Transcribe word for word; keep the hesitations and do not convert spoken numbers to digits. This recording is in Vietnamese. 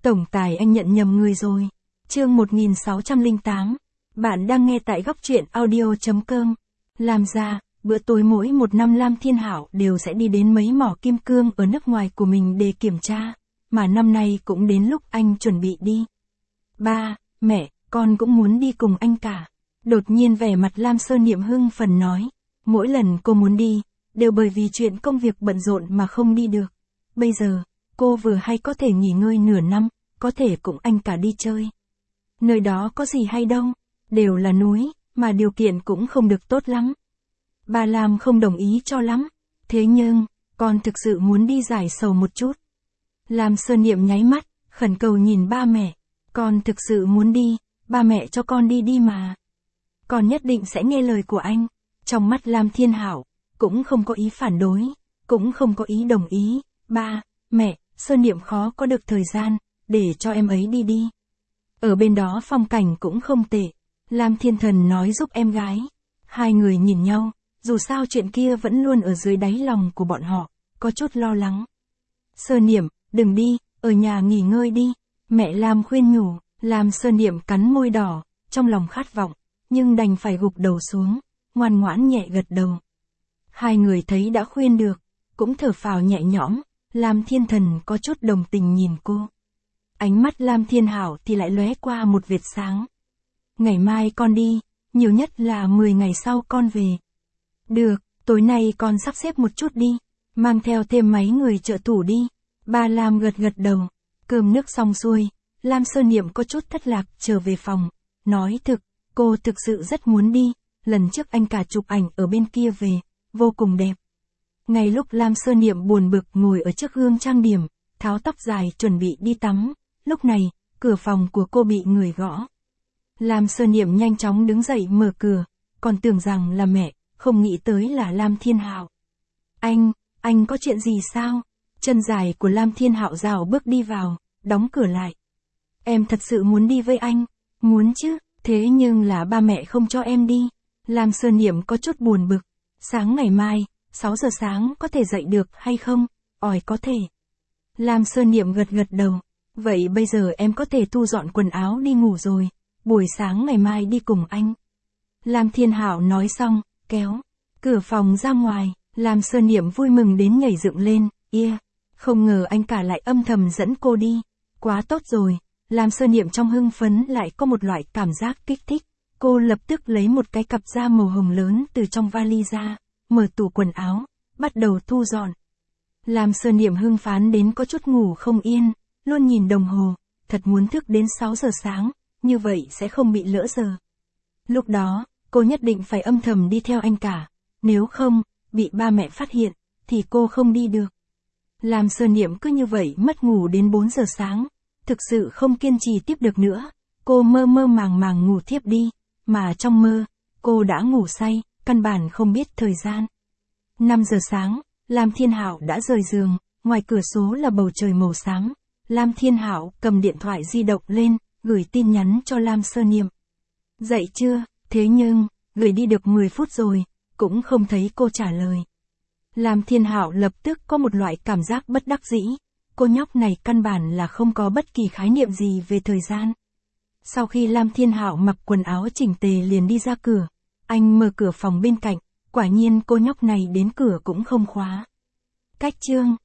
Tổng tài anh nhận nhầm người rồi. Chương một nghìn sáu trăm lẻ tám. Bạn đang nghe tại góc truyện audio chấm com. Làm ra, bữa tối mỗi một năm Lam Thiên Hạo đều sẽ đi đến mấy mỏ kim cương ở nước ngoài của mình để kiểm tra, mà năm nay cũng đến lúc anh chuẩn bị đi. Ba, mẹ, con cũng muốn đi cùng anh cả. Đột nhiên vẻ mặt Lam Sơ Niệm hưng phấn nói. Mỗi lần cô muốn đi, đều bởi vì chuyện công việc bận rộn mà không đi được. Bây giờ, cô vừa hay có thể nghỉ ngơi nửa năm, có thể cùng anh cả đi chơi. Nơi đó có gì hay đâu, đều là núi, mà điều kiện cũng không được tốt lắm. Bà Lam không đồng ý cho lắm, thế nhưng, con thực sự muốn đi giải sầu một chút. Lam Sơ Niệm nháy mắt, khẩn cầu nhìn ba mẹ, con thực sự muốn đi, ba mẹ cho con đi đi mà. Con nhất định sẽ nghe lời của anh. Trong mắt Lam Thiên Hạo, cũng không có ý phản đối, cũng không có ý đồng ý. Ba, mẹ, Sơ Niệm khó có được thời gian, để cho em ấy đi đi. Ở bên đó phong cảnh cũng không tệ. Lam Thiên Thần nói giúp em gái. Hai người nhìn nhau, dù sao chuyện kia vẫn luôn ở dưới đáy lòng của bọn họ, có chút lo lắng. Sơ Niệm, đừng đi, ở nhà nghỉ ngơi đi. Mẹ Lam khuyên nhủ. Lam Sơ Niệm cắn môi đỏ, trong lòng khát vọng, nhưng đành phải gục đầu xuống, ngoan ngoãn nhẹ gật đầu. Hai người thấy đã khuyên được, cũng thở phào nhẹ nhõm. Lam Thiên Thần có chút đồng tình nhìn cô. Ánh mắt Lam Thiên Hạo thì lại lóe qua một vệt sáng. Ngày mai con đi, nhiều nhất là mười ngày sau con về. Được, tối nay con sắp xếp một chút đi, mang theo thêm mấy người trợ thủ đi. Ba Lam gật gật đầu. Cơm nước xong xuôi, Lam Sơ Niệm có chút thất lạc trở về phòng, nói thực, cô thực sự rất muốn đi. Lần trước anh cả chụp ảnh ở bên kia về, vô cùng đẹp. Ngay lúc Lam Sơ Niệm buồn bực ngồi ở trước gương trang điểm, tháo tóc dài chuẩn bị đi tắm, lúc này, cửa phòng của cô bị người gõ. Lam Sơ Niệm nhanh chóng đứng dậy mở cửa, còn tưởng rằng là mẹ, không nghĩ tới là Lam Thiên Hạo. Anh, anh có chuyện gì sao? Chân dài của Lam Thiên Hạo rảo bước đi vào, đóng cửa lại. Em thật sự muốn đi với anh, muốn chứ, thế nhưng là ba mẹ không cho em đi. Lam Sơ Niệm có chút buồn bực. Sáng ngày mai, sáu giờ sáng có thể dậy được hay không? Ỏi có thể. Lam Sơ Niệm gật gật đầu. Vậy bây giờ em có thể thu dọn quần áo đi ngủ rồi. Buổi sáng ngày mai đi cùng anh. Lam Thiên Hạo nói xong, kéo cửa phòng ra ngoài. Lam Sơ Niệm vui mừng đến nhảy dựng lên. Yeah, không ngờ anh cả lại âm thầm dẫn cô đi. Quá tốt rồi. Lam Sơ Niệm trong hưng phấn lại có một loại cảm giác kích thích. Cô lập tức lấy một cái cặp da màu hồng lớn từ trong vali ra, mở tủ quần áo, bắt đầu thu dọn. Lam Sơ Niệm hưng phấn đến có chút ngủ không yên, luôn nhìn đồng hồ, thật muốn thức đến sáu giờ sáng, như vậy sẽ không bị lỡ giờ. Lúc đó, cô nhất định phải âm thầm đi theo anh cả, nếu không, bị ba mẹ phát hiện, thì cô không đi được. Lam Sơ Niệm cứ như vậy mất ngủ đến bốn giờ sáng, thực sự không kiên trì tiếp được nữa, cô mơ mơ màng màng ngủ thiếp đi. Mà trong mơ, cô đã ngủ say, căn bản không biết thời gian. năm giờ sáng, Lam Thiên Hạo đã rời giường, ngoài cửa sổ là bầu trời màu xám. Lam Thiên Hạo cầm điện thoại di động lên, gửi tin nhắn cho Lam Sơ Niệm. Dậy chưa? Thế nhưng, gửi đi được mười phút rồi, cũng không thấy cô trả lời. Lam Thiên Hạo lập tức có một loại cảm giác bất đắc dĩ. Cô nhóc này căn bản là không có bất kỳ khái niệm gì về thời gian. Sau khi Lam Thiên Hạo mặc quần áo chỉnh tề liền đi ra cửa, anh mở cửa phòng bên cạnh, quả nhiên cô nhóc này đến cửa cũng không khóa. Cách chương